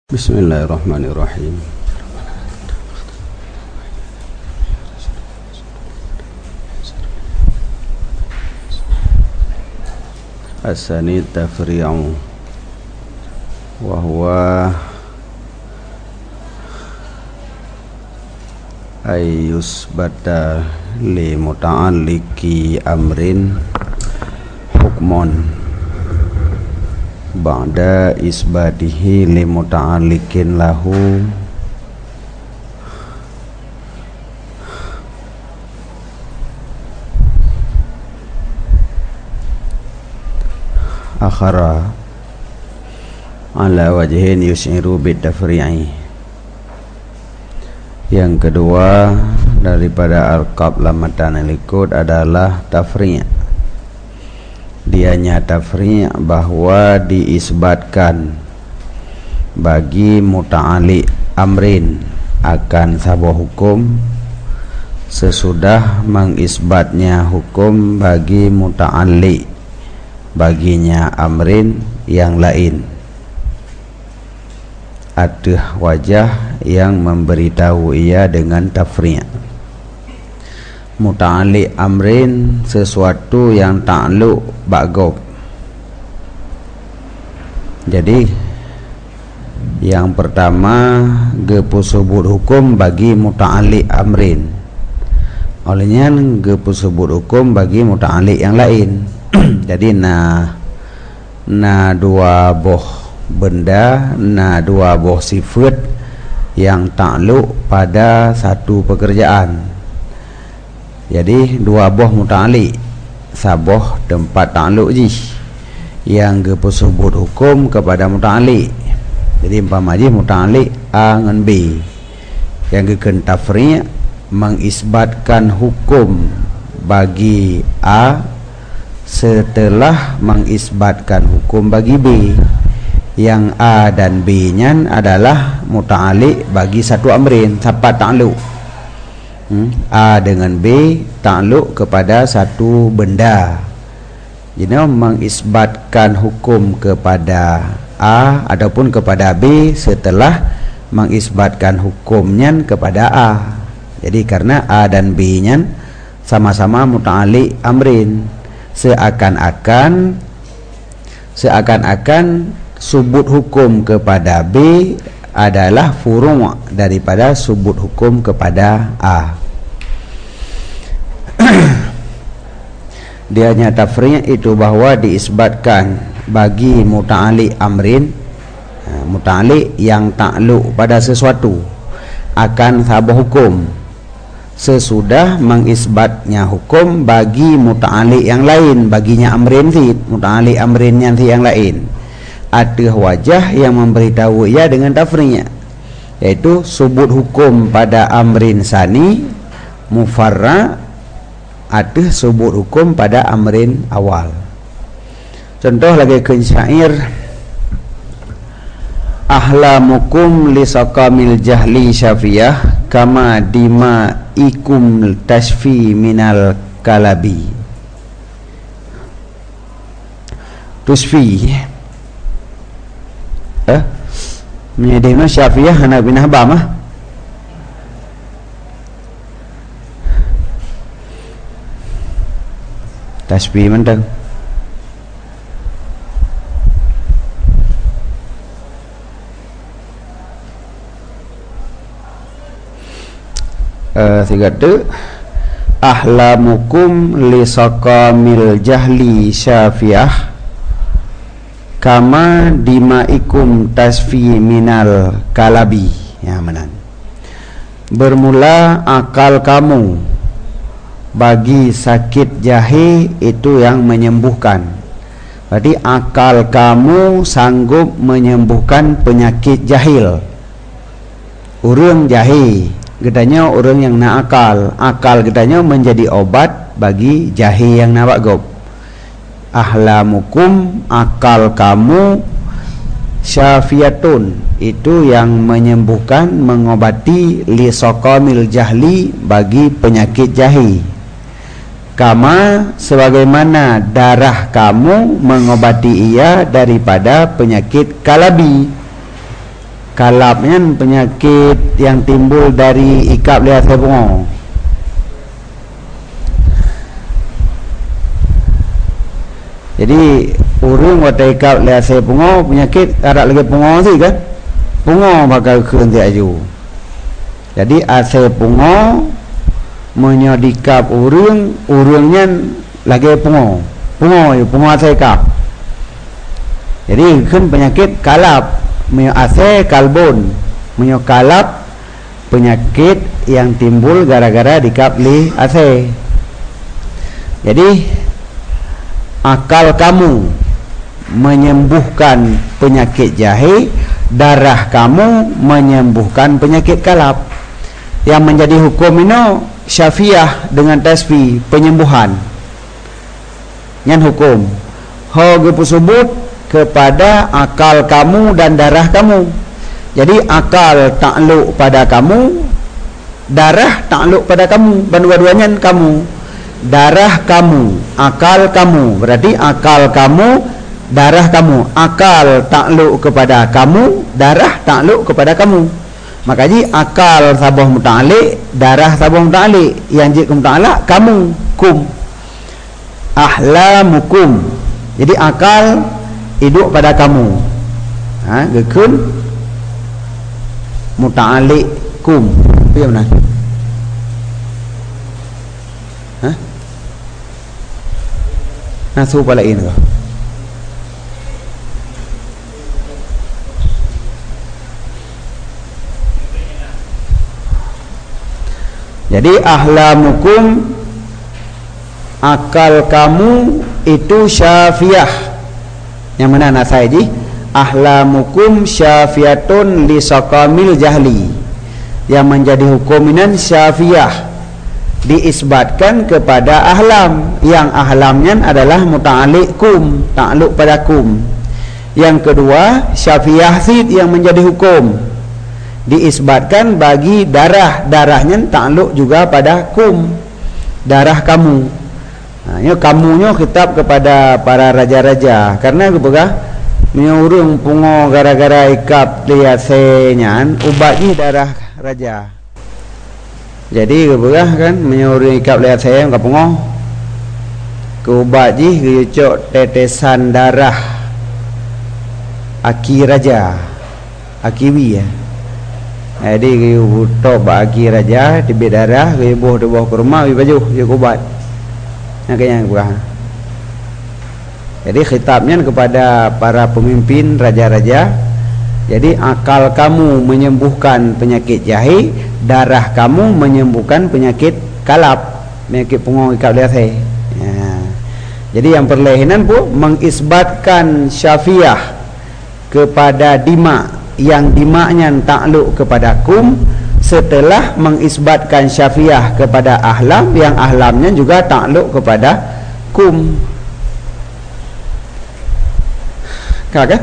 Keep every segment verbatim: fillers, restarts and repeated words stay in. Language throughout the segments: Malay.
Bismillahirrahmanirrahim. As-sani tafri'u wa huwa ayyusbata li muta'alliki amrin hukmon ba'da isbatihi li muta'allikin lahu akhara ala wajhin yus'iru bitafri'i. Yang kedua daripada al-qab lamatan al-ikud adalah tafri'. Dianya tafri' bahwa diisbatkan bagi muta'alliq amrin akan sebuah hukum sesudah mengisbatnya hukum bagi muta'alliq baginya amrin yang lain. Ada wajah yang memberitahu ia dengan tafri'. Muta'alliq amrin sesuatu yang ta'alluq ba'gob. Jadi yang pertama gepusubut hukum bagi muta'alliq amrin, olehnya gepusubut hukum bagi muta'alliq yang lain. Jadi nah nah dua boh benda, nah dua boh sifat yang ta'alluq pada satu pekerjaan. Jadi dua boh muta'alliq, saboh tempat ta'alluq ji yang gepusubut hukum kepada muta'alliq. Jadi umpama ji muta'alliq A dengan B, yang geken tafri' mengisbatkan hukum bagi A setelah mengisbatkan hukum bagi B. Yang A dan B nya adalah muta'alliq bagi satu amrin, sapat ta'alluq. Hmm? A dengan B ta'alluq kepada satu benda. Jadi mengisbatkan hukum kepada A ataupun kepada B setelah mengisbatkan hukumnya kepada A. Jadi karena A dan B nya sama-sama muta'alliq amrin, seakan-akan seakan-akan subut hukum kepada B adalah furu' daripada subut hukum kepada A. Dia nyata tafri' itu bahwa diisbatkan bagi muta'alliq amrin, muta'alliq yang ta'alluq pada sesuatu akan sabah hukum sesudah mengisbatnya hukum bagi muta'alliq yang lain, baginya amrin si muta'alliq amrinnya si yang lain. Ada wajah yang memberitahu ia dengan tafri', yaitu subut hukum pada amrin sani mufarra', ada subut hukum pada amrin awal. Contoh lagi ke syair, ahlamukum li saqamil jahli syafiyah kama dima ikum tasfi minal kalabi. Tusfi eh menyedihna syafiyah anak bin Habam ah. Tasbih mentang uh, tiga tu ahlamukum li saqamil jahli syafiyah kama dimaikum tasfi minal kalabi. Ya menan. Bermula akal kamu bagi sakit jahe itu yang menyembuhkan. Berarti akal kamu sanggup menyembuhkan penyakit jahil. Urang jahe, gedanya orang yang nak akal, akal gedanya menjadi obat bagi jahe yang nak gob. Ahlamukum akal kamu syafiyatun itu yang menyembuhkan, mengobati li saqamil jahli bagi penyakit jahe. Kama sebagaimana darah kamu mengobati ia daripada penyakit kalabi. kalapnya penyakit yang timbul dari ikap lihat bunga. Jadi urang wata ikap lihat bunga penyakit ada lagi bunga sih kan, bunga bakal kerenti aju. Jadi ase bunga menyodikap urang, urangnya lagi bunga, bunga ya bunga ase ikap. Jadi kan penyakit kalap, menyo ase kalbon, menyo kalap penyakit yang timbul gara-gara dikap li ase. Jadi akal kamu menyembuhkan penyakit jahe, darah kamu menyembuhkan penyakit kalap. Yang menjadi hukum ini syafiah dengan tasbih penyembuhan. Yang hukum hoge tersebut kepada akal kamu dan darah kamu. Jadi akal takluk pada kamu, darah takluk pada kamu, dan dua-duanya kamu. Darah kamu, akal kamu, berarti akal kamu, darah kamu. Akal takluk kepada kamu, darah takluk kepada kamu. Makanya akal sabah muta'alik, darah sabah muta'alik. Yang jik muta'alak kamu, kum, ahlamukum. Jadi akal hidup pada kamu, ha, gekun muta'alik kum. Apa yang benar? Ha? Nasu pala ini kah? Jadi ahlamukum, akal kamu itu syafiah. Yang mana nak saya ji? Ahlamukum syafiatun li saqamil jahli. Yang menjadi hukuminan syafiah diisbatkan kepada ahlam. Yang ahlamnya adalah muta'alik kum, takluk pada kum. Yang kedua syafiah sid yang menjadi hukum diisbatkan bagi darah, darahnya takluk juga pada kum, darah kamu. Nah, ini kamunya kitab kepada para raja-raja, karena kepegah menyurung pungo gara-gara ikap lihat senyan ubatnya darah raja. Jadi kepegah kan menyurung ikap lihat sen ke pungo ke ubatnya kecok tetesan darah aki raja, akiwi ya. Jadi kita butuh bagi raja di darah, kita buh di bawah kurma, kita baju, kita kubat. Yang kayaknya bukan. Jadi khitabnya kepada para pemimpin raja-raja. Jadi akal kamu menyembuhkan penyakit jahe, darah kamu menyembuhkan penyakit kalap, penyakit punggung ikap lihat saya. Ya. Jadi yang perlahanan pun mengisbatkan syafiah kepada dima, yang dimaknya takluk kepada kum, setelah mengisbatkan syafiah kepada ahlam, yang ahlamnya juga takluk kepada kum. Kakak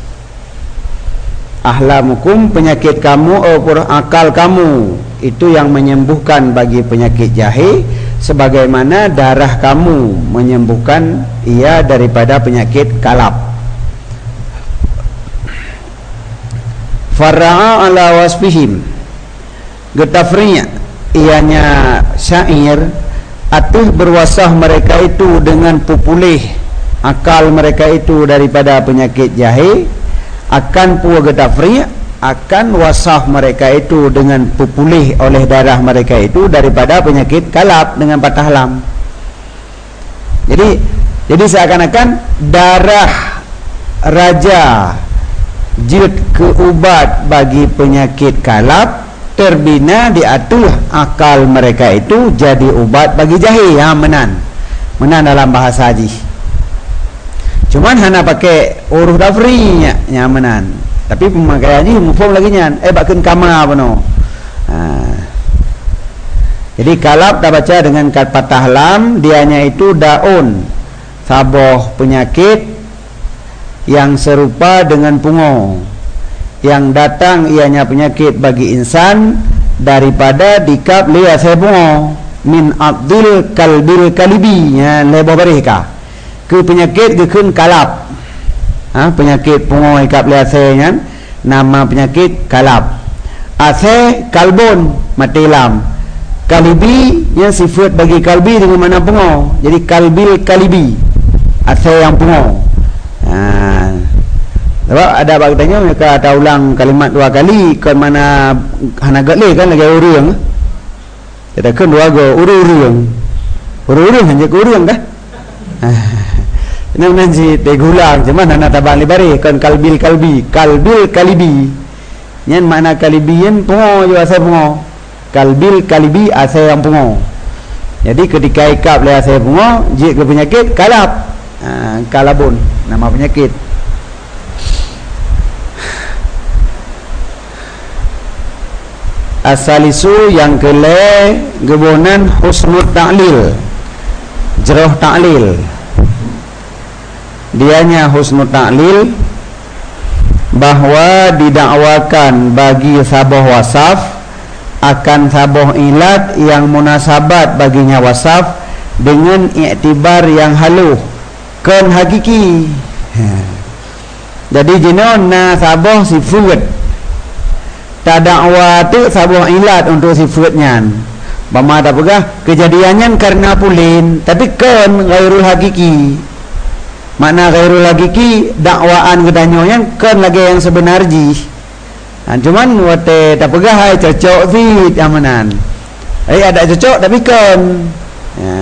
ahlamukum, penyakit kamu, oh, akal kamu itu yang menyembuhkan bagi penyakit jahe, sebagaimana darah kamu menyembuhkan ia daripada penyakit kalap. Fara'a ala wasfihim, getafrinya ianya syair atuh berwasah mereka itu dengan pupulih akal mereka itu daripada penyakit jahe, akan pua getafrinya akan wasah mereka itu dengan pupulih oleh darah mereka itu daripada penyakit kalap dengan patah lam. Jadi jadi seakan-akan darah raja jilid keubat bagi penyakit kalap terbina diatur akal mereka itu jadi ubat bagi jahe. Ha, menan menan dalam bahasa haji, cuman hana pakai huruf dafrinya nyamanan, tapi pemakaiannya mufhum lagi nyan eh bakin kama apa no. Ha. Jadi kalap dah baca dengan kat patah lam, dianya itu daun saboh penyakit yang serupa dengan pungo, yang datang ianya penyakit bagi insan daripada dikap lihat saya pungo min abdil kalbil kalibi ya lebo barika ke penyakit gekun kalap, ha, penyakit pungo ikap lihat saya nama penyakit kalab. Athe kalbun, mati lam. Kalibi yang sifat bagi kalbi dengan mana pungo, jadi kalbil kalibi, athe yang pungo. Ha, sebab ada bagusnya mereka ada ulang kalimat dua kali ke mana hana gatle kan lagi urang. Kita kan dua go urang. Urang hanya urang dah. Ini nanti tegulang cuman hana tabang libari kan kalbil kalbi, kalbil kalibi. Nyen makna kalibian pungo jo asal pungo. Kalbil kalibi asal yang pungo. Jadi ketika ikap le asal pungo, jik ke penyakit kalab. Ha, kalabun nama penyakit. Asalisu yang kele gebonan husnul ta'lil, jeroh ta'lil. Dianya husnul ta'lil bahwa didakwakan bagi sabah wasaf akan sabah ilat yang munasabat baginya wasaf dengan iktibar yang haluh kan hakiki. Jadi jenon na sabah sifat tak dakwa tu sabah ilat untuk sifatnya. Bama tak pegah kejadiannya karena pulin tapi kan ghairul hakiki. Makna ghairul hakiki dakwaan kedanyonya kan lagi yang sebenarnya. Ha, cuman wate tak pegah hai cocok fit amanan. Eh ada cocok tapi kan. Ya.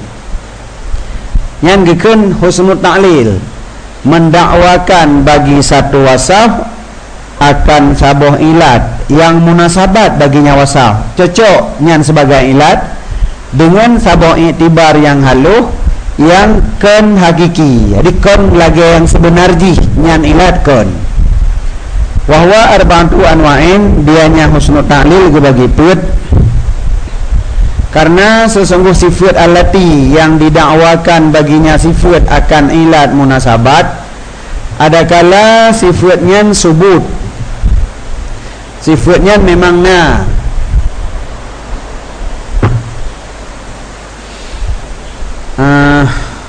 Yang gikeun husnul ta'lil mendakwakan bagi satu wasaf akan sabah ilat yang munasabat baginya wasaf. Cocok nyan sebagai ilat dengan sabah iktibar yang haluh yang kan hakiki. Jadi kan lagi yang sebenarnya nyan ilat kan. Wahwa arba'atu anwa'in dianya husnul ta'lil bagi put. Karena sesungguh sifat allati yang didakwakan baginya sifat akan ilat munasabat, adakala sifatnya subut, sifatnya memang na, uh,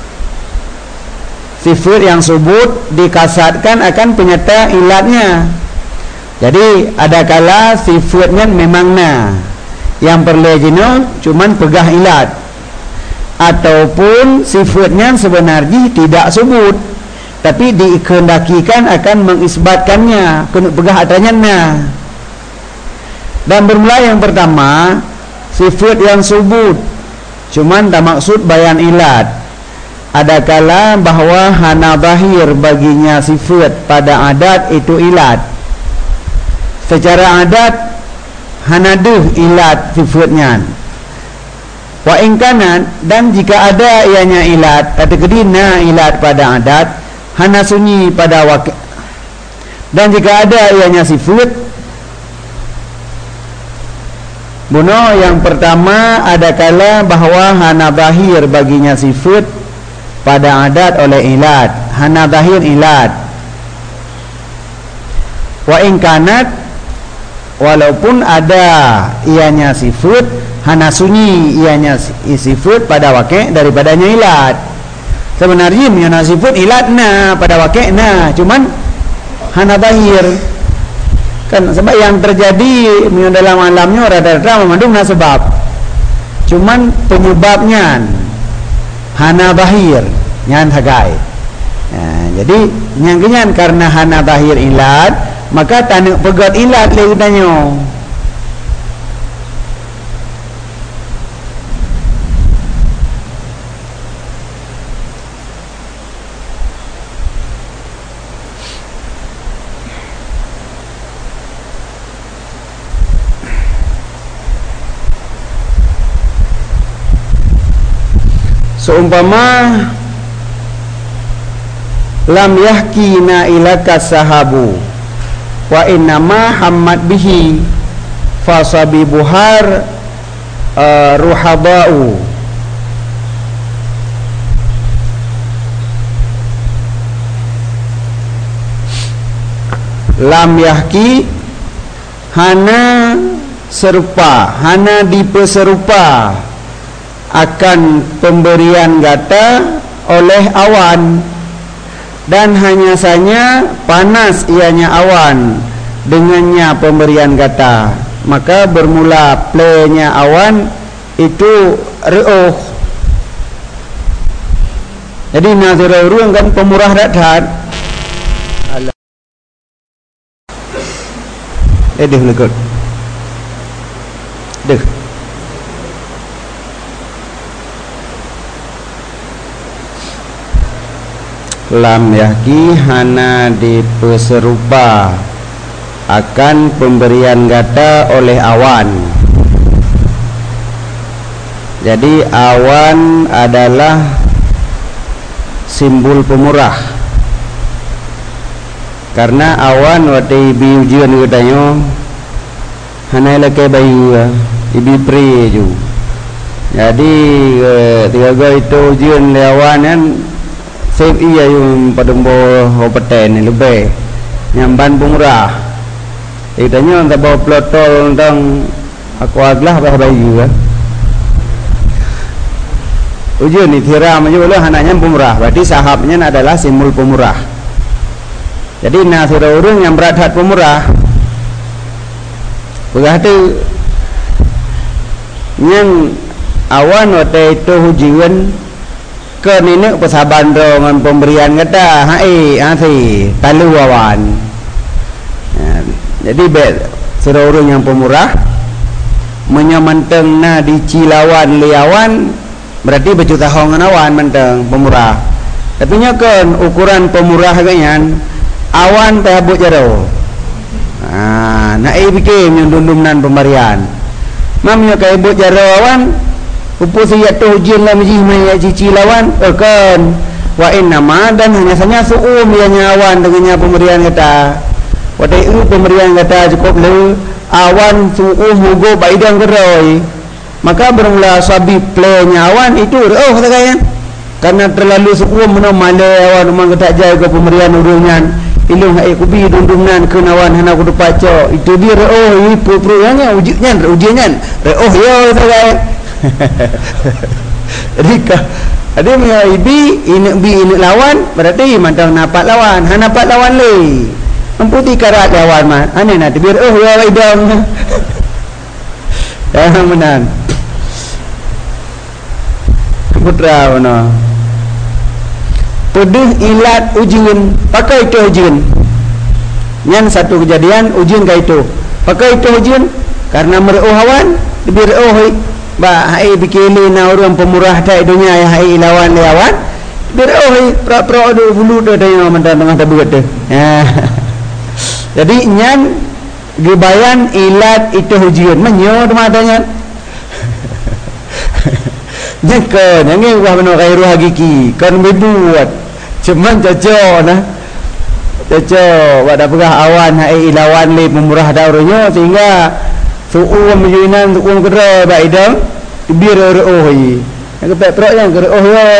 sifat yang subut dikasatkan akan penyerta ilatnya. Jadi adakala sifatnya memang na, yang perlu jenuh cuman pegah ilat, ataupun sifatnya sebenarnya tidak sebut tapi dikehendakikan akan mengisbatkannya kena pegah adanya na. Dan bermula yang pertama sifat yang sebut cuman tak maksud bayan ilat. Adakala bahwa hana zahir baginya sifat pada adat itu ilat. Secara adat hanaduh ilat sifatnya. Wa ingkanan, dan jika ada ianya ilat kata kedina ilat pada adat hana sunyi pada wakil. Dan jika ada ianya sifat buno yang pertama adakala bahwa hana zahir baginya sifat pada adat oleh ilat, hana zahir ilat. Wa ingkanat, walaupun ada ianya sifat hana sunyi ianya sifat pada wakil daripadanya ilat. Sebenarnya ianya sifat ilat na pada wakil na, cuman hana zahir kan sebab yang terjadi dalam alamnya rata-rata memandung na sebab, cuman penyebabnya hana zahir nyan hagai. Nah, jadi nyangkenyan karena hana zahir ilat maka tanuk pegat ilat le utanyo. Seumpama lam yahkina ilaka sahabu wa innama hammad bihi fasabi buhar uh, ruhabau lam yahki hana serupa, hana dipeserupa akan pemberian gata oleh awan, dan hanya saja panas ianya awan dengannya pemberian kata, maka bermula playnya awan itu reuh. Jadi nazira urung kan pemurah dadat. Eh deh lekut. Deh. Lam yaki hana dipeserupa akan pemberian kata oleh awan. Jadi awan adalah simbol pemurah. Karena awan waktu ibi ujian katanya hana leke bayu ibi pri ju. Jadi tiga itu ujian awan kan save iya yung padumbo hopeten lebih nyamban pemurah. Itanya untuk bawa plotol tentang aku aglah bah bayu kan. Ujian ni tiram aja boleh hananya pemurah. Berarti sahabnya adalah simbol pemurah. Jadi nasira urung yang berat pemurah. Berarti yang awan waktu itu ujian ke nenek persahaban dengan pemberian kata hai hati talu awan. Ya, jadi bet serorong yang pemurah menyamanteng na di cilawan liawan berarti berjuta hongan awan menteng pemurah. Tapi nya kan ukuran pemurah ganyan awan tabut jaro. Ah, na ai bikin yang dundumnan pemberian. Mamnya kai bot jaro awan upu siya tu ujian lah majih maya cici lawan akan wa inna ma dan hanya saja suum yang awan dengannya pemberian kata wadai u pemberian kata cukup le awan suum hugo baidang keroi maka bermula sabi playnya awan itu oh kata kaya karena terlalu suum menomale awan memang kata jaya ke pemberian urungan ilung hai kubi dundumnan kenawan hana kudu paco itu dia oh ipu proyangnya ujian ujiannya oh yo kata kaya Rika ada punya ibi ini bi ini lawan berarti mantau napak lawan han napak lawan le memputi karat lawan mah ane nak biar oh ya idam dah menan putra mana pedih ilat ujian pakai itu ujian yang satu kejadian ujian kayak itu pakai itu ujian karena mereuh awan biar oh ba hai bikili na orang pemurah tak dunia ya hai lawan lawan bir oh pro pro do bulu do dayo mentan tengah tabut tu ya jadi nyan gibayan ilat itu hujian menyo matanya nyeke nyange wah beno kairu hakiki kan berbuat cuman cocok nah cocok pada pegah awan hai lawan le pemurah daurunya sehingga suum majunan suum kera baidam biar oh ye nak pek perok yang kera oh ye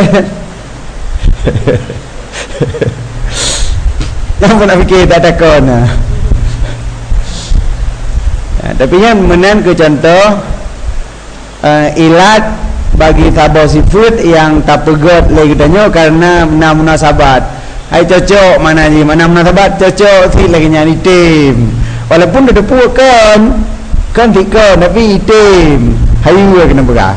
yang pun nak fikir tak takon nah ya, tapi yang menan ke contoh uh, ilat bagi tabau sifat yang tak pegot lagi tanya karena mana munasabat hai cocok mana ni mana munasabat cocok si lagi nyari tim walaupun dah depukan kan tiga tapi itim hayu kena pegah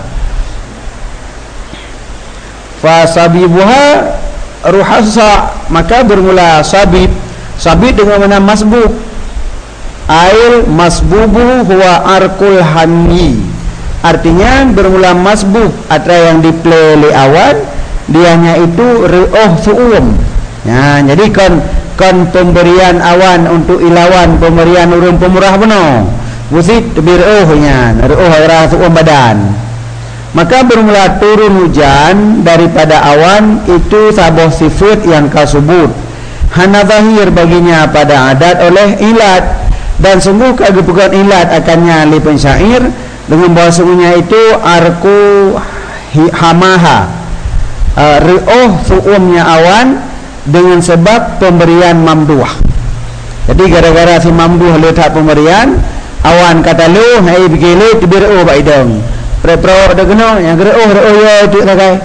fa sabibuha ruhasa maka bermula sabib sabib dengan mana masbub ail masbubu huwa arkul hammi artinya bermula masbub atra yang diplay oleh awan dianya itu reuh suum ya jadi kan kan pemberian awan untuk ilawan pemberian urun pemurah benar Wusid bir'uhnya ruh rasu'um badan maka bermula turun hujan daripada awan itu sabah sifat yang kasubut hana zahir baginya pada adat oleh ilat dan sungguh kegepukan ilat akannya li pensyair dengan bahasanya itu arku hamaha uh, ruh su'umnya awan dengan sebab pemberian mamduh jadi gara-gara si mamduh letak pemberian awan kata lu hai begini tibir oh baidang pre-pro dah kena yang kena oh oh ya tu rakai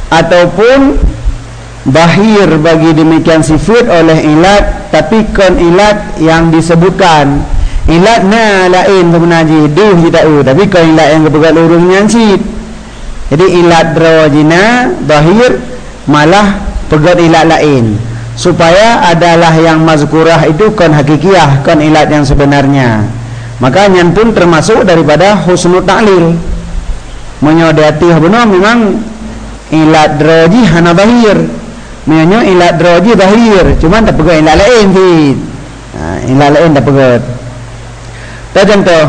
ataupun bahir bagi demikian sifat oleh ilat, tapi kon ilat yang disebutkan ilatnya lain sebenarnya duh tidak u, tapi kon ilat yang kepegat lurung nyansit. Jadi ilat drawajina bahir malah pegat ilat lain, supaya adalah yang mazkurah itu kon hakikiyah, kon ilat yang sebenarnya. Maka nyan pun termasuk daripada husnul ta'lil, menyodati benar memang ilat drawaji hana bahir, menyo ilat drawaji bahir, cuman tak pegat ilat lain sih. Ha, ilat lain tak pegat. Tak contoh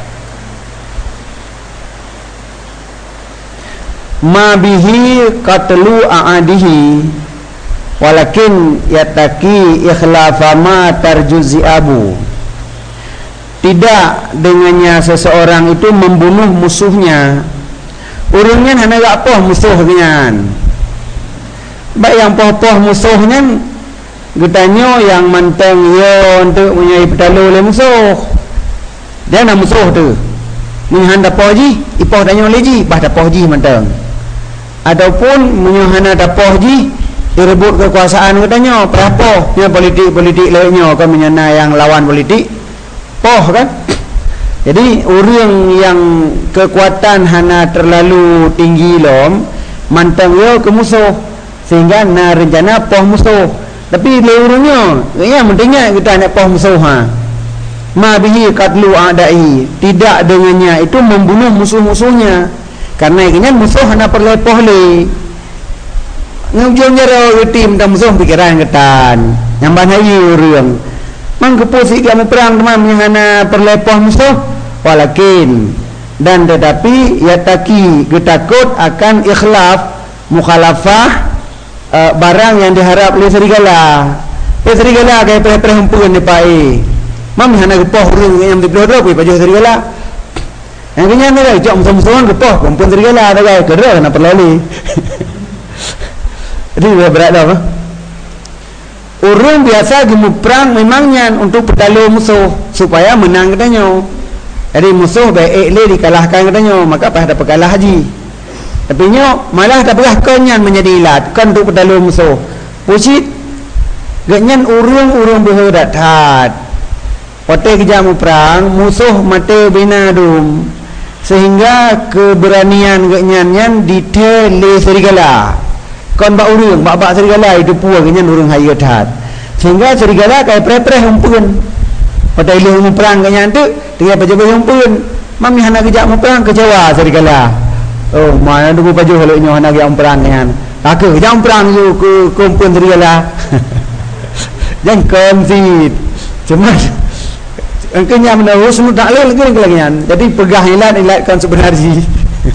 ma bihi qatlu a'adihi walakin yataki ikhlafa ma tarjuzi abu. Tidak dengannya seseorang itu membunuh musuhnya. Urungnya hanya gak poh musuhnya. Baik yang poh-poh musuhnya getanyo yang manteng yo untuk menyai petalu oleh musuh. Dia nak musuh tu. Menghanda poh ji, ipoh tanyo leji, bah dah poh ji manteng. Ataupun menyohana dah poh ji, direbut kekuasaan getanyo, perapoh, nya politik-politik lainnya kan menyana yang lawan politik. Poh kan. Jadi orang yang kekuatan hana terlalu tinggi lom mantang yo ke musuh, sehingga na rencana poh musuh. Tapi leurungnya ya pentingnya kita nak poh musuh ha. Ma bihi qatlu a'dai, tidak dengannya itu membunuh musuh-musuhnya. Karena ini musuh hana perlu poh le. Ngujungnya ro tim dan musuh pikiran ketan. Nyamban hayi urang. Mang kepusi kamu perang teman menghana perlepoh musuh, walakin dan tetapi yataki ketakut akan ikhlaf mukhalafah uh, barang yang diharap oleh serigala. Eh serigala kayak pereh-pereh hempuan ni pai. Mam hana kepoh urang yang dipelodok pi paju serigala. Yang kenya ni lah jom musuh-musuhan kepoh hempuan serigala ada gaya kedua kena perlali. Jadi berat dah apa? Orang biasa gemu perang memangnya untuk pertalu musuh supaya menang katanya. Jadi musuh baik le dikalahkan katanya, maka pas dapat kalah haji. Tapi nyo malah tak pernah kenyan menjadi ilat kan untuk pertalu musuh. Pusit ganyan urung-urung berherat hat. Ote kejamu perang musuh mate binadum, sehingga keberanian ganyan yang ditele serigala. Kon bak urung, bak-bak serigala itu puas ganyan urung hayat hat. Sehingga serigala kayak pre-pre humpun. Pada ilu perang ganyan tu, dia baju-baju humpun. Mami hana kejak mu perang kecewa serigala. Oh, mana dulu baju kalau nyo hana kejak perang ganyan. Aku kejak perang tu ke kumpul serigala. Jangan konsit. Cuma engkenya menahu semua tak leh lagi ganyan. Jadi pegah ilat-ilat kan sebenarnya.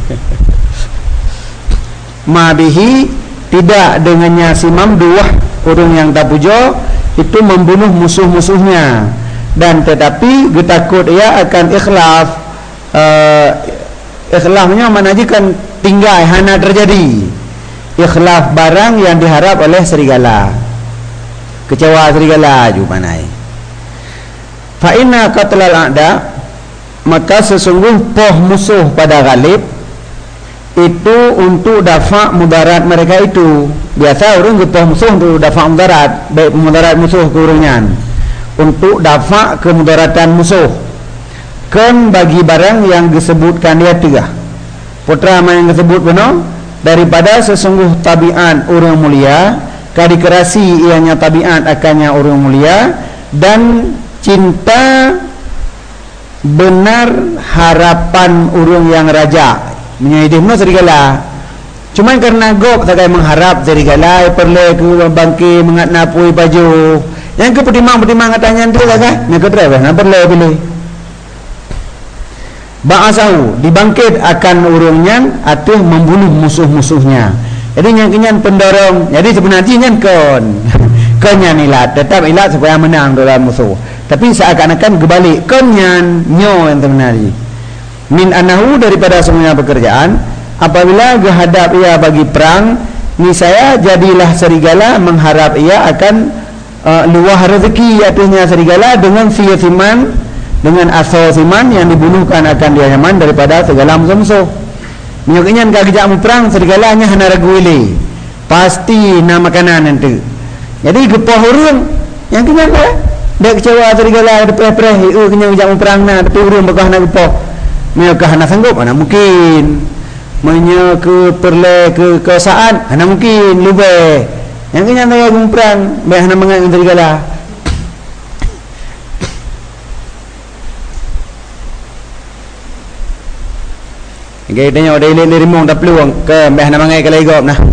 Ma bihi tidak dengannya si mamduh orang yang tak puja itu membunuh musuh-musuhnya, dan tetapi getakut ia akan ikhlaf. uh, ikhlafnya mana aja kan tinggal hana terjadi ikhlaf barang yang diharap oleh serigala, kecewa serigala juga manai. Fa inna qatlal a'da, maka sesungguh poh musuh pada ghalib itu untuk dafa mudarat mereka itu. Biasa orang gepoh musuh untuk dafa mudarat, baik mudarat musuh ke orangnya, untuk dafa kemudaratan musuh kan bagi barang yang disebutkan dia tiga putra yang disebut benar daripada sesungguh tabiat orang mulia, kadikerasi ianya tabiat akannya orang mulia, dan cinta benar harapan orang yang raja menyedih mana serigala. Cuma karena gop tak kaya mengharap serigala perlu ke bangki mengat napui baju. Yang ke petimang-petimang katanya tu tak kah? Yang ke driver nak perlu pilih. Ba'asahu dibangkit akan urungnya atau membunuh musuh-musuhnya. Jadi yang kenyan pendorong. Jadi sebenarnya yang kon kenyan ilat, tetap ilat supaya menang dalam musuh. Tapi seakan-akan kebalik, kenyan nyo yang sebenarnya. Min anahu daripada semuanya pekerjaan, apabila gehadap ia bagi perang, niscaya jadilah serigala mengharap ia akan uh, luah rezeki atasnya serigala dengan sia siman, dengan asal siman yang dibunuhkan akan dia nyaman daripada segala musuh-musuh. Menyoknya ka kejak mu perang segalanya hana ragu ile. Pasti na makanan nanti. Jadi gepoh urang yang kenyan dah. Dak kecewa segala depreh-preh eu kenyang kejak mu perang na tapi urang bekah na gepoh. Menyokah hana sanggup mana mungkin. Menyo ke perle ke kesaan hana mungkin lebih. Yang kenyan dah mu perang bah hana mangat segala. Gaya tanya ada ilin rimong dah peluang ke mbah nama ngai kalai gop nah.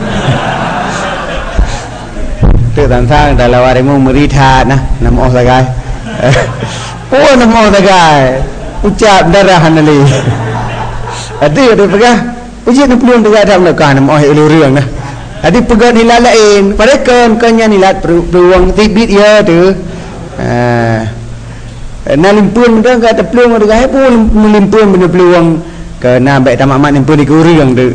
Tu tan sang dah lawa rimong merita nah nama oh sagai. Oh nama oh sagai. Ucap darah hanali. Ada ada pegah. Uji nak peluang dekat dah nak nama oh ilu riang nah. Adi pegah nilai lain. Pada kan kanya nilai peluang tibit ya tu. Ah. Nalimpun dah kata peluang dekat pun melimpun benda peluang kena baik tamak mak nimpu di kurang tu.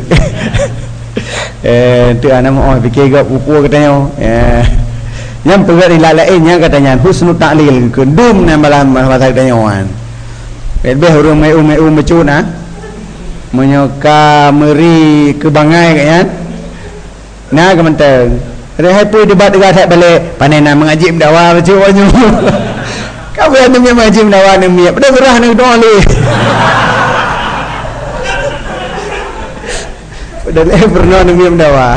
Eh tu ana mau fikir gak pupu katanya. Eh yang pegat ilal lainnya katanya husnul ta'lil kedum na malam masa katanya wan. Lebih urang mai umai um becuna. Menyoka meri ke bangai katnya. Nah kementeng. Rehai pu debat dekat tak balik panena mengaji dakwah becu wanyu. Kau yang namanya mengaji dakwah namanya pada gerah nak dole. Dan eh pernah demi mendawa.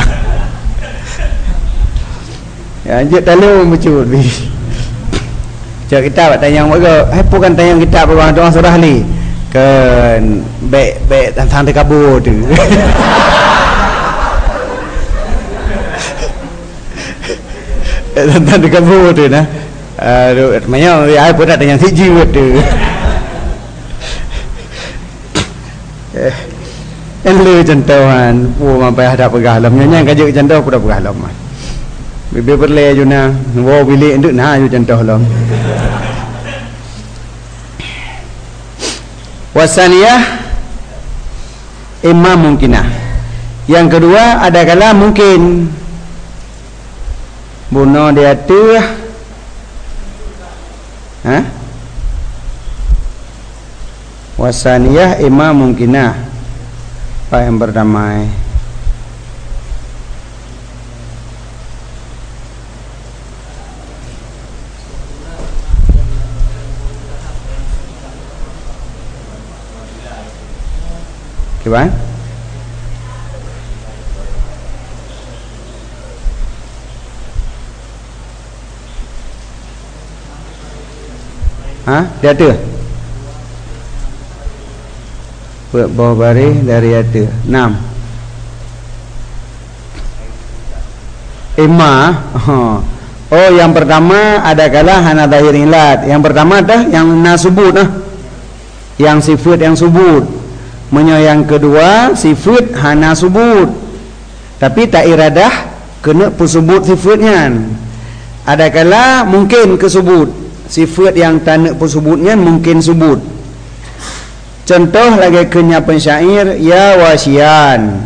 Ya anjir talu mecut bi. Cak kita tanya mereka, "Hai bukan tanya kita apa doa surah ni." Kan baik baik tentang kabur tu. Tentang kabur tu nah. Aduh, maknanya ai pun tak tanya siji word tu. Eh Elu contohan, pu mampai hadap pegah lam nyanyi kajuk contoh pada pegah lam. Bibi perle juna, wo bilik nduk nah ju contoh lam. Wasaniyah imam mungkinah. Yang kedua ada kala mungkin bunuh dia tu. Ha? Wasaniyah imam mungkinah. Apa yang berdamai gimana? Hah? Dia tu? Bawah baris dari ada enam Ima oh yang pertama ada kala hana zahir ilat. Yang pertama dah yang nasubut nah. Yang sifat yang subut. Menyo yang kedua sifat hana subut. Tapi tak iradah kena pusubut sifatnya. Ada kala mungkin kesubut. Sifat yang tak nak pusubutnya mungkin subut. Contoh lagi kenya pensyair ya wasian.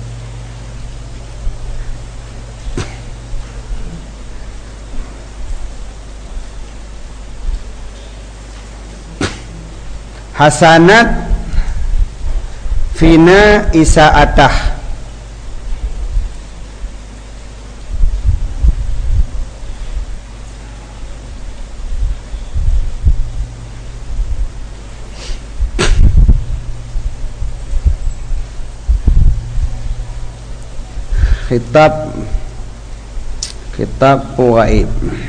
Hasanat fina isaatah. Kitab Kitab Puwaib.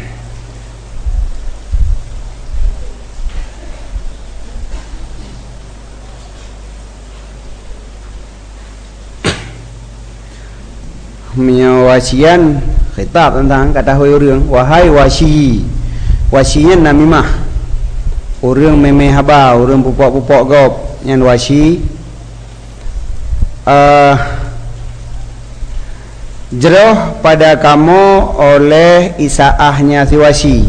Menyawasian kitab tentang kata orang wahai wasi. Wasinya namimah. Orang memeh haba, orang pupok-pupok gop yang wasi. Uh, Jeroh pada kamu oleh isaahnya si wasi.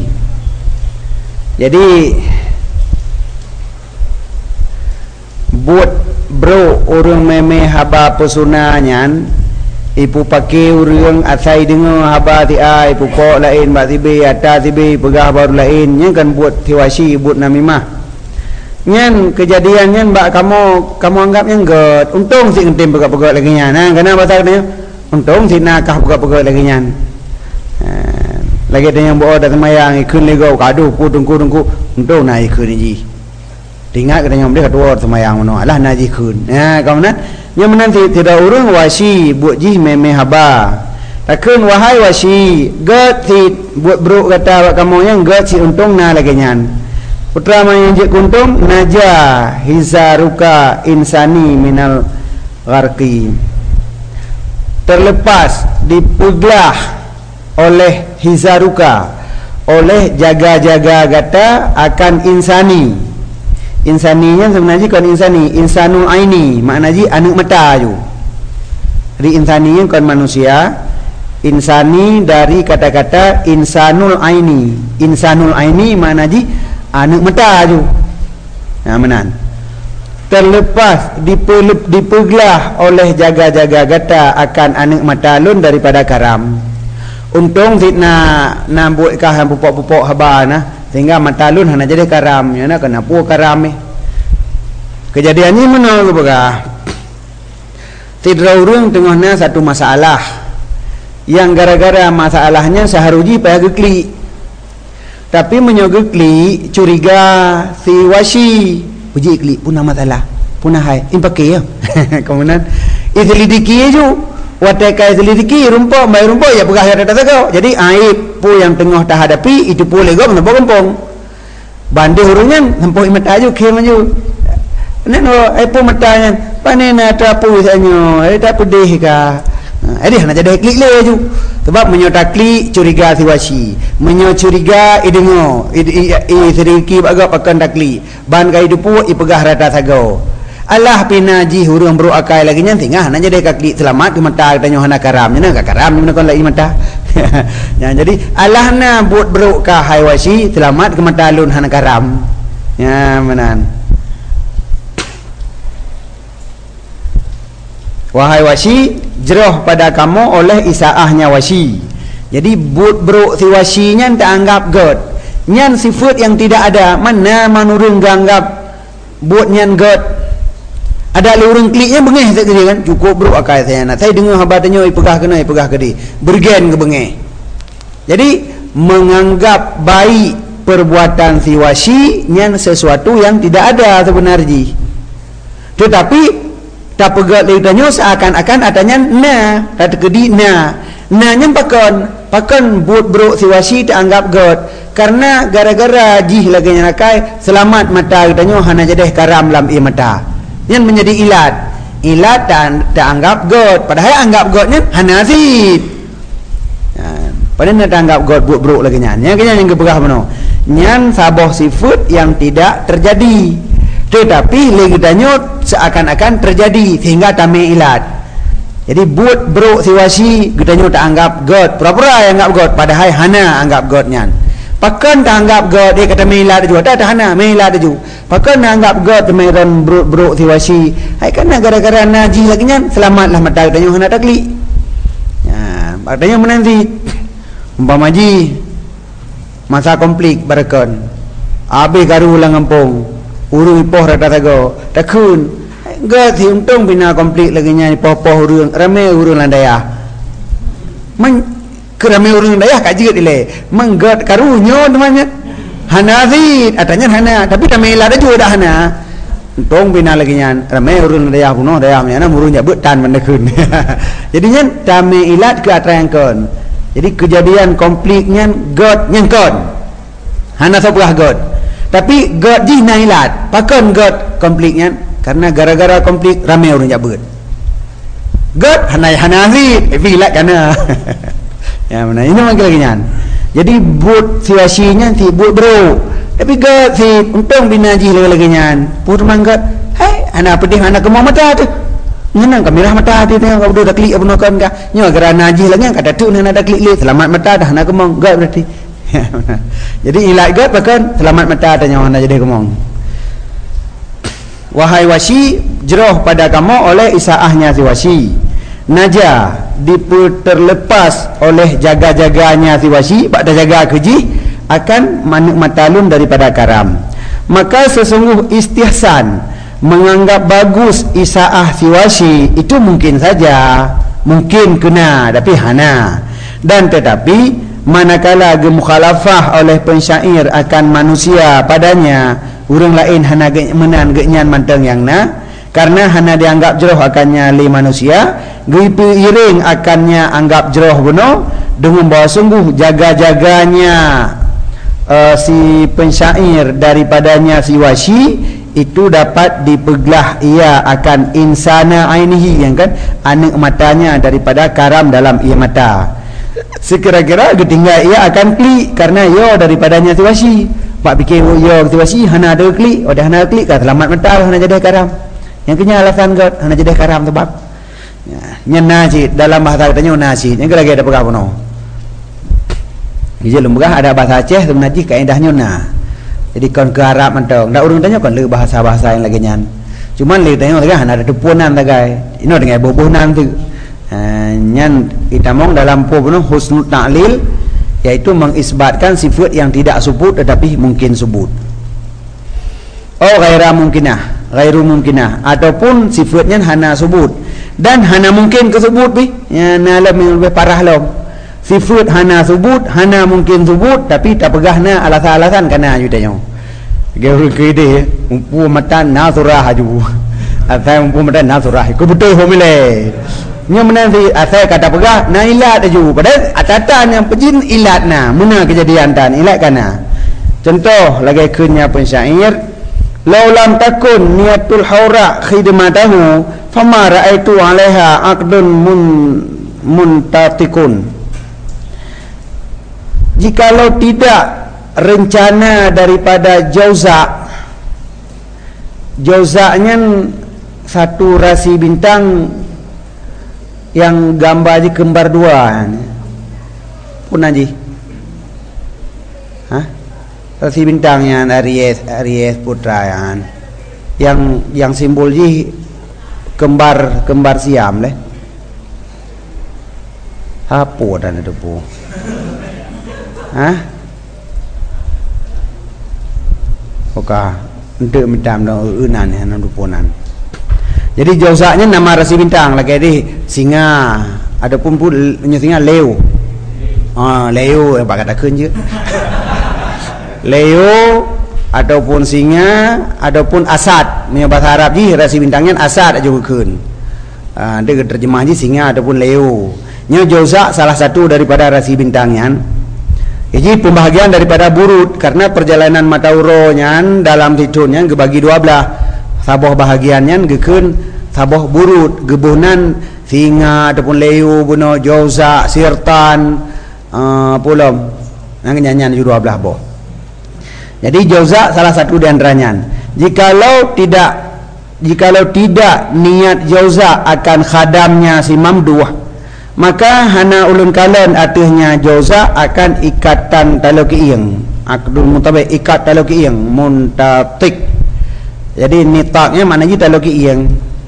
Jadi buat bro orang meme haba pesunanya ipu pakai orang asai dengar haba ti ai ipu kok lain bak tibe atas tibe pegah baru lain yang kan buat si wasi buat namimah. nyan kejadiannya mbak kamu kamu anggapnya enggak untung si ngetim pegat-pegat lagi nyan nah kenapa bahasa katanya untung si nakah pegat-pegat lagi nyan nah, lagi ada yang bawa datang mayang ikun lego kadu kudung kudung ku untung na ikun ji tinggal katanya dia ketua semayang mana alah na ikun nah kamu nak yang menanti tidak urung wasi buat ji meme haba takun wahai wasi gat si buat bro kata kamu yang gat si untung na lagi nyan putra manjik kuntum naja hizaruka insani minal gharqi terlepas dipeglah oleh hizaruka oleh jaga-jaga gata akan insani insaninya sebenarnya kan insani insanul aini maknanya anak mata ju jadi insaninya kan manusia insani dari kata-kata insanul aini insanul aini maknanya anak mata tu nah menan terlepas dipelep, dipeglah oleh jaga-jaga gata akan anak mata lun daripada karam untung fitna na buat kah pupuk-pupuk haba nah sehingga mata lun hana jadi karam ya na kena pu karam eh kejadian ni mana ke bagah tidak urang tengahnya satu masalah yang gara-gara masalahnya seharuji payah gekli tapi menyogekli curiga si wasi uji ikli punah masalah punah hai in pakai ya kemudian iselidiki ju watekai iselidiki rumpok mai rumpok ya pegah ada tak jadi aib pu yang tengah dah hadapi itu pu lego nampak gempong bandih hurungan nampak mata ju kem ju nek no ai pu matanya panena tapu sanyo ai tak pedih ka Jadi hana jadi klik le ju. Sebab menyota klik curiga si wasi. Menyo curiga idengo. I i sediki agak pakan takli. Ban kai dupu i pegah rata sago. Allah pinaji hurung bro akai lagi nya tingah hana jadi klik selamat ke mata tanyo hana karam nya ka karam nya kon lai mata. Ya jadi Allah na buat bro ka hai wasi selamat ke mata lun hana karam. Ya menan. Wahai wasi, jeroh pada kamu oleh isaahnya wasi. Jadi but bro si wasinya tak anggap god. Nyan sifat yang tidak ada. Mana manurung ganggap but nyan god. Ada lurung kliknya bengeh tak kira kan? Cukup bro akai saya nak. Saya dengar habatannya ipegah kena ipegah kedi. Bergen ke bengeh. Jadi menganggap baik perbuatan si wasi nyan sesuatu yang tidak ada sebenarnya. Tetapi tak pegat lagi tanya seakan-akan adanya na kata kedi na na nyam pakon pakon buat bro si wasi tak anggap god karena gara-gara jih lagi nyanakai selamat mata tanya hana jadi karam lam i mata yang menjadi ilat ilat tak, tak anggap god padahal anggap godnya hana sip ya, padahal tak anggap god buat bro lagi nyan yang yang kepegah mana nyan saboh sifat yang tidak terjadi. Tetapi lagi tanya seakan-akan terjadi sehingga tamai ilat. Jadi buat bro si wasi gedanya tak anggap god, pura-pura yang anggap god padahal hana anggap god nyan. Pakan tak anggap god dia kata mai ilat juga tak hana mai ilat juga. Pakan nak anggap god mai ron bro bro si wasi. Hai kana gara-gara naji lagi nyan selamatlah mata gedanya hana takli. Ya, artinya menanti umpama ji masa konflik barakon. Abi garu ulang kampung. Urung ipoh rata tago takun enggak si untung bina komplit lagi nya ipoh-poh urung rame urung landaya men kerame urung landaya kak jiget ile menggat karunyo namanya hana zid atanya hana tapi tamela ada juga dah hana untung bina lagi nya rame urung landaya puno daya nya urung nyabut tan mendekun jadinya tame ilat ke atrangkon jadi kejadian konfliknya god nyengkon hana sebuah god tapi god di nailat pakon god konfliknya karena gara-gara konflik ramai orang jabut god hanai hanazid vilat kana ya mana ini manggil lagi nyan jadi but siasinya si but bro tapi god si untung binaji lagi nyan pur manggat hai ana pedih ana kemau mata tu nyenang kamerah mata tu tengok kau dah klik apa kan ka nyo gara naji lagi kata tu nak ada klik le selamat mata dah ana kemau god berarti jadi ilat god bahkan selamat mata tanya orang jadi kemong. Wahai wasi, jeroh pada kamu oleh isaahnya si wasi. Naja terlepas oleh jaga-jaganya si wasi, pada jaga keji akan manuk matalun daripada karam. maka sesungguh istihsan menganggap bagus isaah siwashi itu mungkin saja, mungkin kena, tapi hana. Dan tetapi manakala gemukhalafah oleh pensyair akan manusia padanya, urang lain hana menan genyan manteng yang na, karena hana dianggap jeroh akannya li manusia, gipi iring akannya anggap jeroh beno, dengan bahawa sungguh jaga-jaganya uh, si pensyair daripadanya si washi itu dapat dipeglah ia akan insana ainihi, yang kan anak matanya daripada karam dalam ia mata. Sekira-kira ketinggal ia akan klik karena yo daripadanya si washi. Pak fikir yo si washi hana ada klik, oh dah hana klik kan selamat mata hana jadi karam. Yang kena alasan god hana jadi karam sebab ya, nyena cik dalam bahasa katanya nyena cik. Yang kira-kira ada pegah puno. Dia lembah ada bahasa Aceh tu menajih kaedah nyona. Jadi kon ke Arab mentong. Dak urang tanya kon le bahasa-bahasa yang lagi nyan. Cuman le tanya lagi hana ada tepunan tagai. Ino dengan bobonan tu. Uh, nyan kita mong dalam puno husnul ta'lil, yaitu mengisbatkan sifat yang tidak sebut tetapi mungkin sebut. Oh ghaira mungkinah, ghairu mungkinah, ataupun sifatnya hana sebut dan hana mungkin kesebut bi. Ya nalam yang lebih parah lom. Sifat hana sebut, hana mungkin sebut, tapi tak pegahna alasan-alasan kana you tanya. Geur kede umpu matan nasurah aju. Asal umpu matan nasurah. Ku betul homile. Nya menanti asal kata pegah na ilat aju. Padahal atatan yang pejin ilat na, muna kejadian tan ilat kana. Contoh lagi kunya pensyair, law lam takun niatul haura khidmatahu fama raaitu 'alaiha aqdun mun muntatikun. Jikalau tidak rencana daripada Jauza, Jauzanya satu rasi bintang yang gambar aja kembar dua pun aja, hah? Rasi bintangnya Aries, Aries Putra yang yang yang simbol ji kembar kembar siam leh. Apa dan itu bu? Hah? Oka, untuk mintam dong unan ya nandu ponan. Jadi Jauzanya nama rasi bintang lagi di singa. Adapun pun singa Leo. Ah Leo yang pakai takun je. Leo ataupun singa ataupun Asad. Punya bahasa Arab ji rasi bintangnya Asad aja bukan. Ah dia terjemah ji singa ataupun Leo. Nya Jauza salah satu daripada rasi bintangnya. Jadi pembahagian daripada burut, karena perjalanan mata uronya dalam tidurnya gebagi dua belah. Saboh bahagiannya gekun saboh burut, gebunan singa ataupun Leo, buno Jauza, Sirtan, uh, pulom. Nang nyanyian ju dua belah boh. Jadi Jauza salah satu di antaranya. Jikalau tidak jikalau tidak niat Jauza akan khadamnya si Mamduh, maka hana ulun kalen artinya Jauza akan ikatan talokiing, akdul mutabaik ikat talokiing muntatik. Jadi nitaknya mana je talokiing.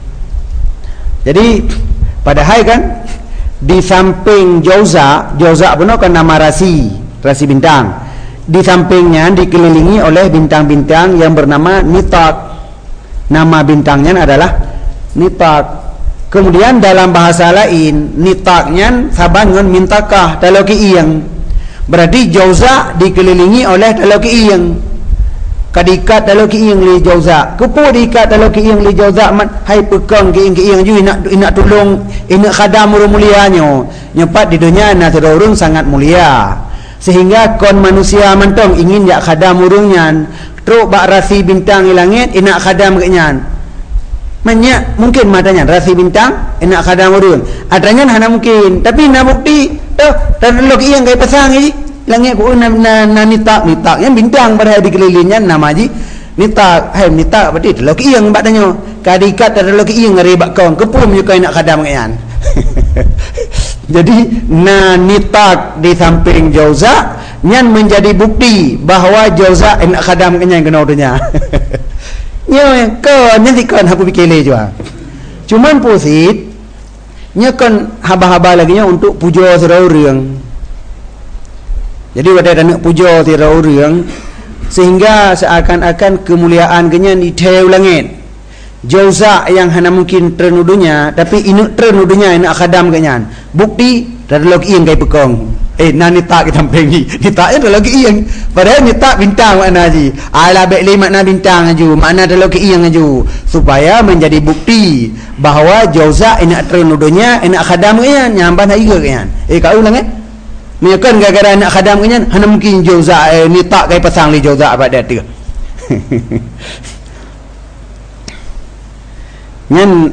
Jadi padahal kan di samping Jauza, Jauza benar kan nama rasi, rasi bintang. Di sampingnya dikelilingi oleh bintang-bintang yang bernama nitak. Nama bintangnya adalah nitak. Kemudian dalam bahasa lain nitaknya sabangun mintakah talokiing. Berarti Jauza dikelilingi oleh talokiing. Kadikat talokiing li Jauza. Kepo diikat talokiing li Jauza mat hai pekang kiing-kiing ju nak nak tolong ina khadam mulianya. Nyepat di dunia na terurung sangat mulia. Sehingga kon manusia mantong ingin jak khadam urungnya. Truk bak rasi bintang di langit ina khadam kenyan. Banyak mungkin matanya rasi bintang enak khadam urun. Adanya hana mungkin, tapi na bukti toh terlok yang kai pasang ji. Langit ku na na, na nitak nitak yang bintang pada dikelilingnya nama ji. Nitak, hai nitak berarti terlok yang batanya. Kadikat terlok yang ngaribak kau kepum you kai nak khadam kan. Jadi na nitak di samping Jauza nyan menjadi bukti bahawa Jauza enak khadam kenyan kena dunia. Nya ke nanti kan aku fikir le jua. Cuman posit nya kan haba-haba lagi nya untuk puja serau reung. Jadi wadah nak puja serau reung sehingga seakan-akan kemuliaan kenyan di teu langit. Jauza yang hana mungkin ternudunya, tapi inuk ternudunya ina akadam kenyan. Bukti dari lagi yang kai pekong. Eh nani tak kita pengi. Ni tak ada lagi yang. Padahal ni tak bintang makna ji. Ala baik makna bintang aju, makna ada lagi yang aju supaya menjadi bukti bahawa jauza ina ternudunya ina akadam kenyan nyamban hai ke kenyan. Eh kau ulang eh? Menyakan gara-gara nak khadam kenyan hana mungkin jauza eh, ni tak kai pasang li jauza pada tu. Nyan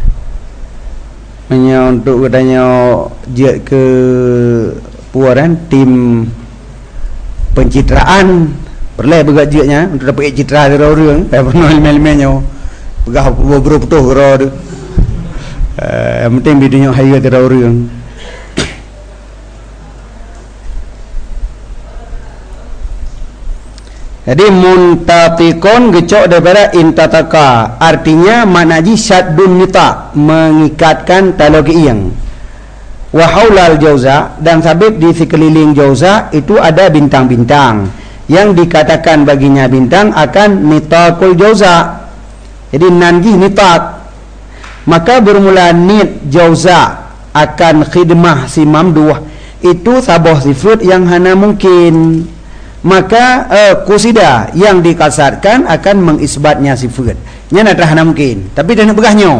hanya untuk katanya dia ke puaran tim pencitraan perlu bergerak jiatnya untuk dapat citra dari orang tak pernah email-emailnya pegah beberapa betul kera tu yang penting videonya haya dari orang. Jadi muntatikon gecok daripada intataka, artinya maknaji syaddun nita, mengikatkan talogi yang wa haulal jauza, dan sabit di sekeliling jauza itu ada bintang-bintang yang dikatakan baginya bintang akan nitaqul jauza. Jadi nanji nitak, maka bermula nit jauza akan khidmah si mamduh itu sabah sifat yang hana mungkin. Maka uh, kusida yang dikasarkan akan mengisbatnya sifat nya nak hana mungkin, tapi dia nak pegahnya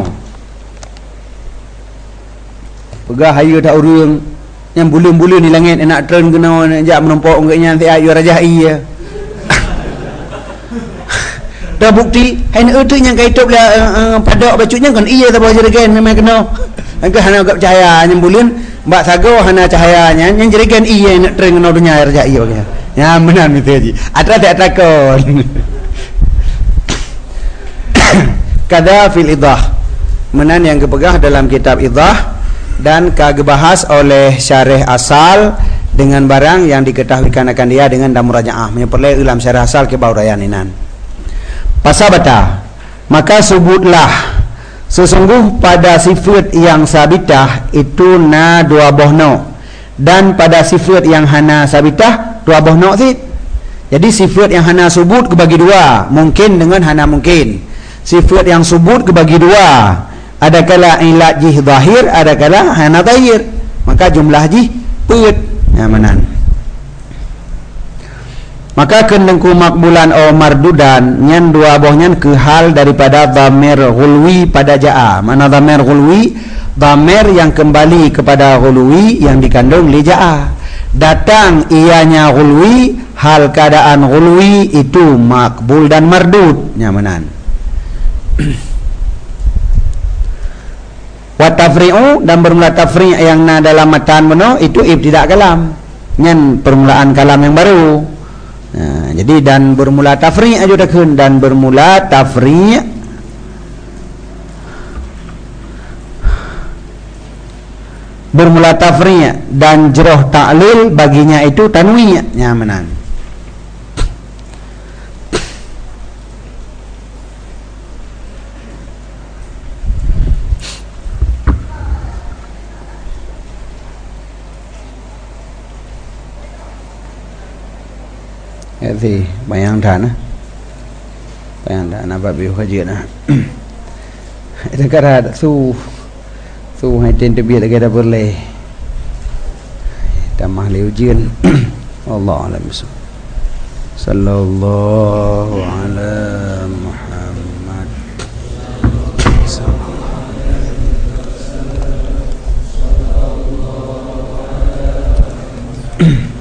pegah hayu tak urang yang bulan-bulan di langit nak turun kena jak menompak ngaknya nanti ayu raja iya dah bukti hanya itu yang kait tu lah uh, padak bacunya kan iya tak boleh jerigen memang kena angka hana gap cahaya yang bulan mbak sago hana cahayanya yang jerigen iya nak turun kena dunia raja iya bagnya. Ya benar itu haji. Atra tak takon. Kada fil idah. Menan yang kepegah dalam kitab idah dan kagebahas oleh syarih asal dengan barang yang diketahuikan akan dia dengan damu rajaah. Menyepelai ulam syarih asal ke bawah rayan inan. Pasabata. Maka sebutlah sesungguh pada sifat yang sabitah itu na dua bohno, dan pada sifat yang hana sabitah dua boh nak sit. Jadi sifat yang hana subut kebagi dua, mungkin dengan hana mungkin. Sifat yang subut kebagi dua, ada kala ilat jih zahir, ada kala hana zahir. Maka jumlah jih pet ya manan. Maka kendengku makbulan o mardudan nyan dua bohnya ke hal daripada dhamir ghulwi pada jaa. Mana dhamir ghulwi? Dhamir yang kembali kepada ghulwi yang dikandung li jaa. Datang ianya ghulwi, hal keadaan ghulwi itu makbul dan mardud nyamanan. Wa tafri'u, dan bermula tafri' yang na dalam matan meno itu ibtidak kalam nyen permulaan kalam yang baru. Nah, jadi dan bermula tafri' aja dakun, dan bermula tafri' bermula tafri' dan jeroh ta'lil baginya itu tanwi' nyamanan. Thì bayang thana bayang thana apa biu kajian itu kara su su hai ten biar lagi ada boleh tamah liujian Allah alam sallallahu ala Muhammad sallallahu